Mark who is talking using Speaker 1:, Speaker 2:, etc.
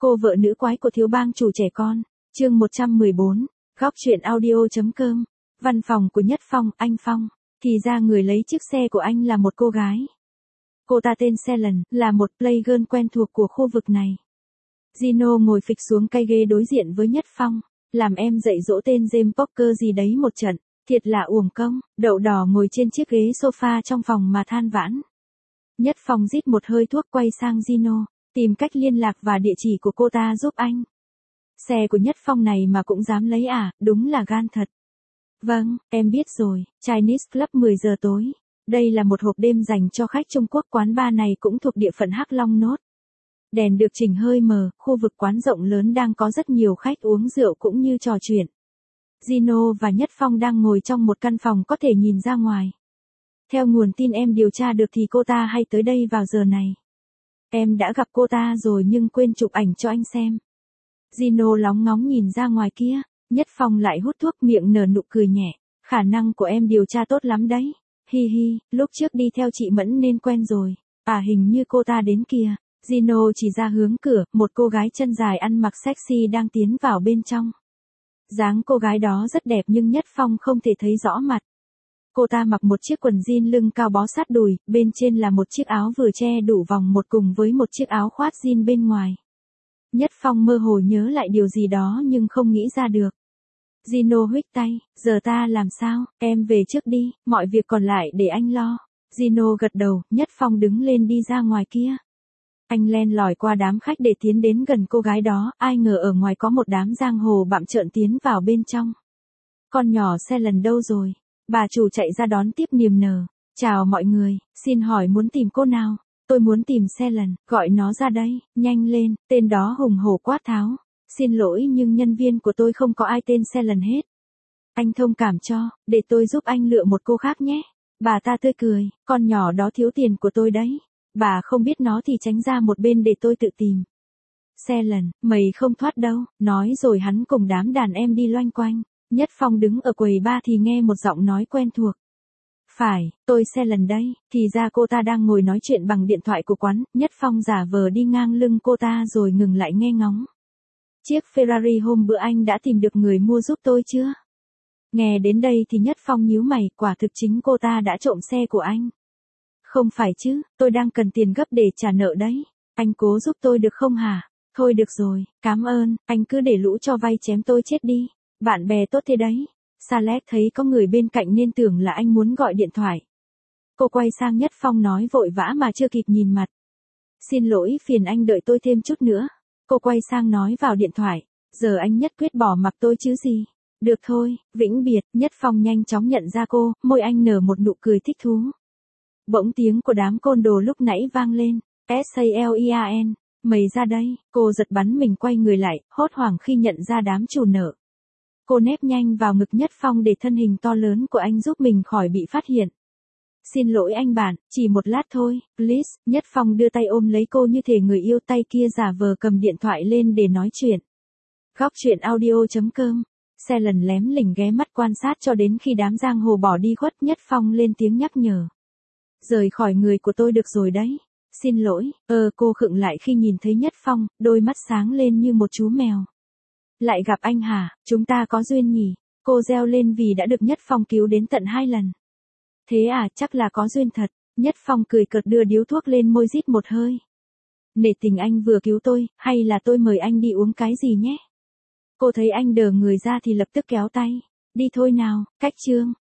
Speaker 1: Cô vợ nữ quái của thiếu bang chủ trẻ con. Chương 114. Góc truyện audio.com. Văn phòng của Nhất Phong, anh Phong. Thì ra người lấy chiếc xe của anh là một cô gái. Cô ta tên Selen, là một playgirl quen thuộc của khu vực này. Gino ngồi phịch xuống cây ghế đối diện với Nhất Phong. Làm em dạy dỗ tên James Poker gì đấy một trận. Thiệt là uổng công. Đậu đỏ ngồi trên chiếc ghế sofa trong phòng mà than vãn. Nhất Phong rít một hơi thuốc quay sang Gino. Tìm cách liên lạc và địa chỉ của cô ta giúp anh. Xe của Nhất Phong này mà cũng dám lấy à, đúng là gan thật. Vâng, em biết rồi, Chinese Club 10 giờ tối. Đây là một hộp đêm dành cho khách Trung Quốc, quán bar này cũng thuộc địa phận Hắc Long Nốt. Đèn được chỉnh hơi mờ, khu vực quán rộng lớn đang có rất nhiều khách uống rượu cũng như trò chuyện. Gino và Nhất Phong đang ngồi trong một căn phòng có thể nhìn ra ngoài. Theo nguồn tin em điều tra được thì cô ta hay tới đây vào giờ này. Em đã gặp cô ta rồi nhưng quên chụp ảnh cho anh xem. Gino lóng ngóng nhìn ra ngoài kia, Nhất Phong lại hút thuốc miệng nở nụ cười nhẹ. Khả năng của em điều tra tốt lắm đấy. Hi hi, lúc trước đi theo chị Mẫn nên quen rồi. À hình như cô ta đến kìa. Gino chỉ ra hướng cửa, một cô gái chân dài ăn mặc sexy đang tiến vào bên trong. Dáng cô gái đó rất đẹp nhưng Nhất Phong không thể thấy rõ mặt. Cô ta mặc một chiếc quần jean lưng cao bó sát đùi, bên trên là một chiếc áo vừa che đủ vòng một cùng với một chiếc áo khoác jean bên ngoài. Nhất Phong mơ hồ nhớ lại điều gì đó nhưng không nghĩ ra được. Gino huých tay, giờ ta làm sao, em về trước đi, mọi việc còn lại để anh lo. Gino gật đầu, Nhất Phong đứng lên đi ra ngoài kia. Anh len lỏi qua đám khách để tiến đến gần cô gái đó, ai ngờ ở ngoài có một đám giang hồ bặm trợn tiến vào bên trong. Con nhỏ Selen đâu rồi? Bà chủ chạy ra đón tiếp niềm nở. Chào mọi người, xin hỏi muốn tìm cô nào? Tôi muốn tìm Selen, gọi nó ra đây, nhanh lên, tên đó hùng hổ quát tháo. Xin lỗi nhưng nhân viên của tôi không có ai tên Selen hết. Anh thông cảm cho, để tôi giúp anh lựa một cô khác nhé. Bà ta tươi cười, con nhỏ đó thiếu tiền của tôi đấy. Bà không biết nó thì tránh ra một bên để tôi tự tìm. Selen, mày không thoát đâu, nói rồi hắn cùng đám đàn em đi loanh quanh. Nhất Phong đứng ở quầy bar thì nghe một giọng nói quen thuộc. Phải, tôi Selen đây, thì ra cô ta đang ngồi nói chuyện bằng điện thoại của quán. Nhất Phong giả vờ đi ngang lưng cô ta rồi ngừng lại nghe ngóng. Chiếc Ferrari hôm bữa anh đã tìm được người mua giúp tôi chưa? Nghe đến đây thì Nhất Phong nhíu mày, quả thực chính cô ta đã trộm xe của anh. Không phải chứ, tôi đang cần tiền gấp để trả nợ đấy. Anh cố giúp tôi được không hả? Thôi được rồi, cảm ơn, anh cứ để lũ cho vay chém tôi chết đi. Bạn bè tốt thế đấy. Saleh thấy có người bên cạnh nên tưởng là anh muốn gọi điện thoại. Cô quay sang Nhất Phong nói vội vã mà chưa kịp nhìn mặt. Xin lỗi, phiền anh đợi tôi thêm chút nữa. Cô quay sang nói vào điện thoại. Giờ anh nhất quyết bỏ mặc tôi chứ gì. Được thôi, vĩnh biệt. Nhất Phong nhanh chóng nhận ra cô, môi anh nở một nụ cười thích thú. Bỗng tiếng của đám côn đồ lúc nãy vang lên. Salean, mày ra đây. Cô giật bắn mình quay người lại, hốt hoảng khi nhận ra đám chủ nợ. Cô nép nhanh vào ngực Nhất Phong để thân hình to lớn của anh giúp mình khỏi bị phát hiện. Xin lỗi anh bạn, chỉ một lát thôi, please. Nhất Phong đưa tay ôm lấy cô như thể người yêu, tay kia giả vờ cầm điện thoại lên để nói chuyện. Góc truyện audio.com. Selen lém lỉnh ghé mắt quan sát cho đến khi đám giang hồ bỏ đi khuất. Nhất Phong lên tiếng nhắc nhở. Rời khỏi người của tôi được rồi đấy. Xin lỗi, cô khựng lại khi nhìn thấy Nhất Phong, đôi mắt sáng lên như một chú mèo. Lại gặp anh hả, chúng ta có duyên nhỉ. Cô reo lên vì đã được Nhất Phong cứu đến tận 2 lần. Thế à, chắc là có duyên thật. Nhất Phong cười cợt đưa điếu thuốc lên môi rít một hơi. Nể tình anh vừa cứu tôi, hay là tôi mời anh đi uống cái gì nhé. Cô thấy anh đờ người ra thì lập tức kéo tay. Đi thôi nào, cách chương.